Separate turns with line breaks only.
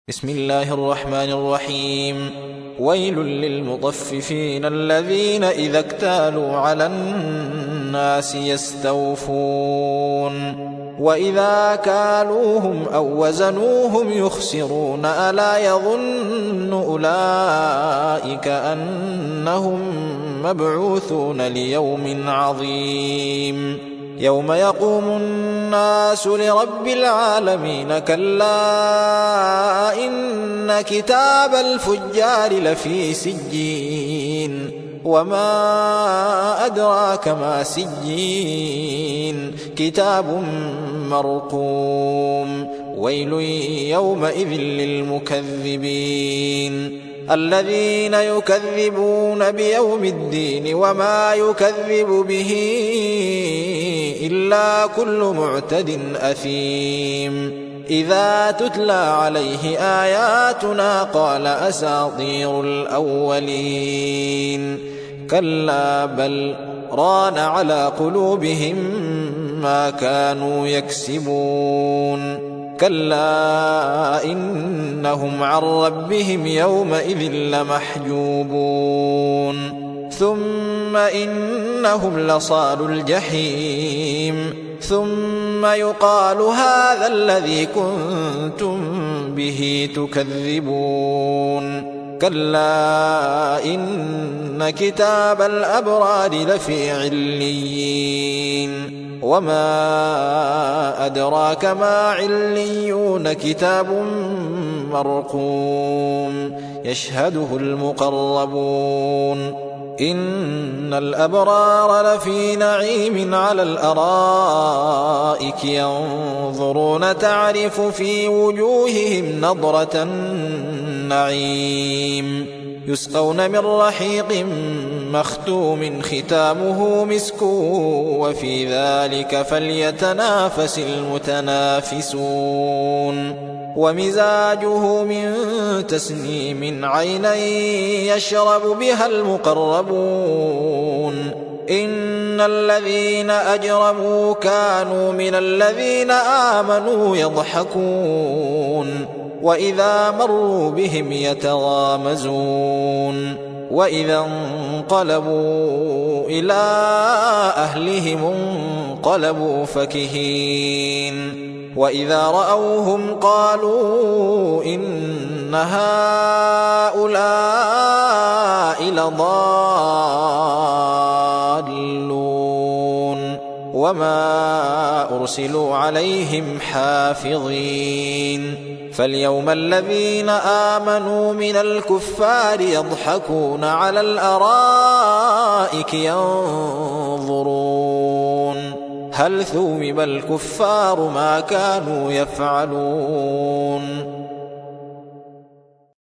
بسم الله الرحمن الرحيم. ويل للمطففين الذين إذا اكتالوا على الناس يستوفون وإذا كالوهم أو وزنوهم يخسرون ألا يظن أولئك أنهم مبعوثون ليوم عظيم يوم يقوم الناس لرب العالمين كلا إن كتاب الفجار لفي سجين وما أدراك ما سجين كتاب مرقوم ويل يومئذ للمكذبين الذين يكذبون بيوم الدين وما يكذب به إلا كل معتد أثيم إذا تتلى عليه آياتنا قال أساطير الأولين كلا بل ران على قلوبهم ما كانوا يكسبون كلا إنهم عن ربهم يومئذ لمحجوبون ثم إنهم لصالو الجحيم ثم يقال هذا الذي كنتم به تكذبون كلا إن كتاب الأبرار لفي عليين وما أدراك ما عليون كتاب مرقوم يشهده المقربون إن الأبرار لفي نعيم على الأرائك ينظرون تعرف في وجوههم نضرة النعيم يسقون من رحيق مختوم ختامه مسك وفي ذلك فليتنافس المتنافسون ومزاجه من تسنيم عينا يشرب بها المقربون إن الذين أجرموا كانوا من الذين آمنوا يضحكون وإذا مروا بهم يتغامزون وإذا انقلبوا إلى أهلهم انقلبوا فكهين وإذا رأوهم قالوا إن هؤلاء لضالون وما أرسلوا عليهم حافظين فاليوم الذين آمنوا من الكفار يضحكون على الأرائك ينظرون هل ثوب الكفار ما كانوا يفعلون